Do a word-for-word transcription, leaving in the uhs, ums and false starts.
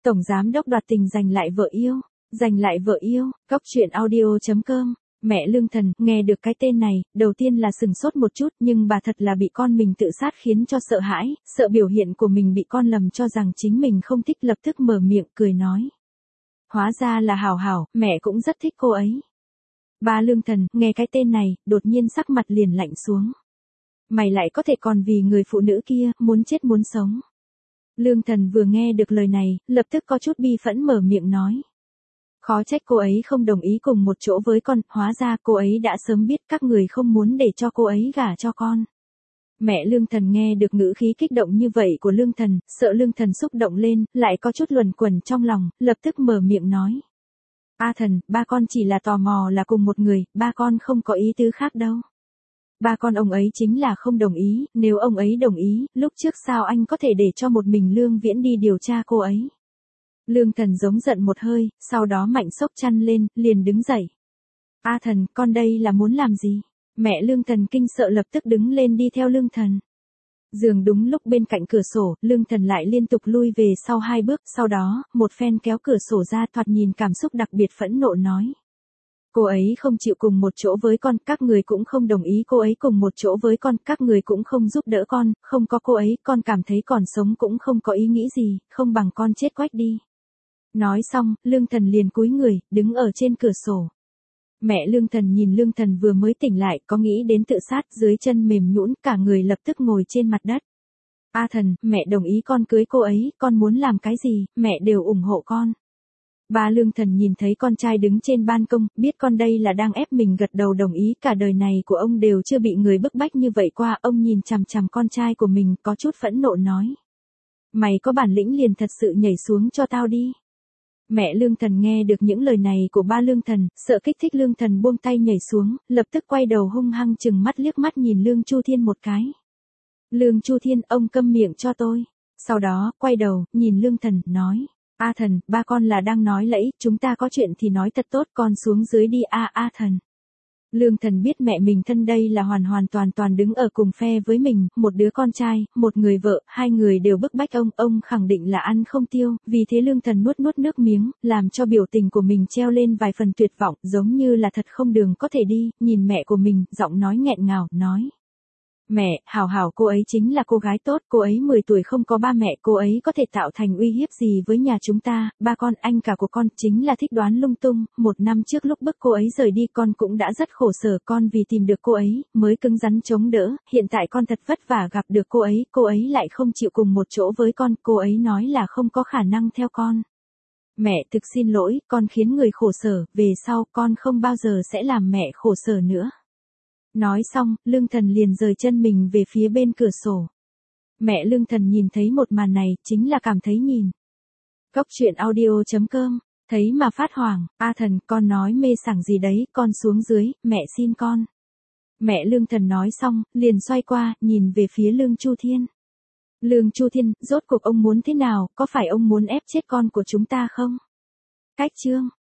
Tổng giám đốc đoạt tình giành lại vợ yêu, giành lại vợ yêu, Cóc truyện audio chấm com. Mẹ Lương Thần, nghe được cái tên này, đầu tiên là sừng sốt một chút, nhưng bà thật là bị con mình tự sát khiến cho sợ hãi, sợ biểu hiện của mình bị con lầm cho rằng chính mình không thích, lập tức mở miệng cười nói. Hóa ra là Hảo Hảo, mẹ cũng rất thích cô ấy. Ba Lương Thần, nghe cái tên này, đột nhiên sắc mặt liền lạnh xuống. Mày lại có thể còn vì người phụ nữ kia, muốn chết muốn sống. Lương Thần vừa nghe được lời này, lập tức có chút bi phẫn mở miệng nói. Khó trách cô ấy không đồng ý cùng một chỗ với con, hóa ra cô ấy đã sớm biết các người không muốn để cho cô ấy gả cho con. Mẹ Lương Thần nghe được ngữ khí kích động như vậy của Lương Thần, sợ Lương Thần xúc động lên, lại có chút luẩn quẩn trong lòng, lập tức mở miệng nói. A Thần, ba con chỉ là tò mò là cùng một người, ba con không có ý tứ khác đâu. Ba con ông ấy chính là không đồng ý, nếu ông ấy đồng ý, lúc trước sao anh có thể để cho một mình Lương Viễn đi điều tra cô ấy. Lương Thần giống giận một hơi, sau đó mạnh xốc chăn lên, liền đứng dậy. A Thần, con đây là muốn làm gì? Mẹ Lương Thần kinh sợ lập tức đứng lên đi theo Lương Thần. Giường đúng lúc bên cạnh cửa sổ, Lương Thần lại liên tục lui về sau hai bước, sau đó, một phen kéo cửa sổ ra, thoạt nhìn cảm xúc đặc biệt phẫn nộ nói. Cô ấy không chịu cùng một chỗ với con, các người cũng không đồng ý cô ấy cùng một chỗ với con, các người cũng không giúp đỡ con, không có cô ấy, con cảm thấy còn sống cũng không có ý nghĩ gì, không bằng con chết quách đi. Nói xong, Lương Thần liền cúi người, đứng ở trên cửa sổ. Mẹ Lương Thần nhìn Lương Thần vừa mới tỉnh lại, có nghĩ đến tự sát, dưới chân mềm nhũn, cả người lập tức ngồi trên mặt đất. A Thần, mẹ đồng ý con cưới cô ấy, con muốn làm cái gì, mẹ đều ủng hộ con. Ba Lương Thần nhìn thấy con trai đứng trên ban công, biết con đây là đang ép mình gật đầu đồng ý, cả đời này của ông đều chưa bị người bức bách như vậy qua, ông nhìn chằm chằm con trai của mình, có chút phẫn nộ nói. Mày có bản lĩnh liền thật sự nhảy xuống cho tao đi. Mẹ Lương Thần nghe được những lời này của ba Lương Thần, sợ kích thích Lương Thần buông tay nhảy xuống, lập tức quay đầu hung hăng chừng mắt liếc mắt nhìn Lương Chu Thiên một cái. Lương Chu Thiên, ông câm miệng cho tôi. Sau đó, quay đầu, nhìn Lương Thần, nói. A Thần, ba con là đang nói lẫy, chúng ta có chuyện thì nói thật tốt, con xuống dưới đi a A Thần. Lương Thần biết mẹ mình thân đây là hoàn hoàn toàn toàn đứng ở cùng phe với mình, một đứa con trai, một người vợ, hai người đều bức bách ông, ông khẳng định là ăn không tiêu, vì thế Lương Thần nuốt nuốt nước miếng, làm cho biểu tình của mình treo lên vài phần tuyệt vọng, giống như là thật không đường có thể đi, nhìn mẹ của mình, giọng nói nghẹn ngào, nói. Mẹ, Hảo Hảo cô ấy chính là cô gái tốt, cô ấy mười tuổi không có ba mẹ, cô ấy có thể tạo thành uy hiếp gì với nhà chúng ta, ba con, anh cả của con, chính là thích đoán lung tung, một năm trước lúc bức cô ấy rời đi con cũng đã rất khổ sở, con vì tìm được cô ấy, mới cứng rắn chống đỡ, hiện tại con thật vất vả gặp được cô ấy, cô ấy lại không chịu cùng một chỗ với con, cô ấy nói là không có khả năng theo con. Mẹ, thực xin lỗi, con khiến người khổ sở, về sau con không bao giờ sẽ làm mẹ khổ sở nữa. Nói xong, Lương Thần liền rời chân mình về phía bên cửa sổ. Mẹ Lương Thần nhìn thấy một màn này, chính là cảm thấy nhìn. Cóc truyện audio chấm com, thấy mà phát hoảng, A Thần, con nói mê sảng gì đấy, con xuống dưới, mẹ xin con. Mẹ Lương Thần nói xong, liền xoay qua, nhìn về phía Lương Chu Thiên. Lương Chu Thiên, rốt cuộc ông muốn thế nào, có phải ông muốn ép chết con của chúng ta không? Cách chương.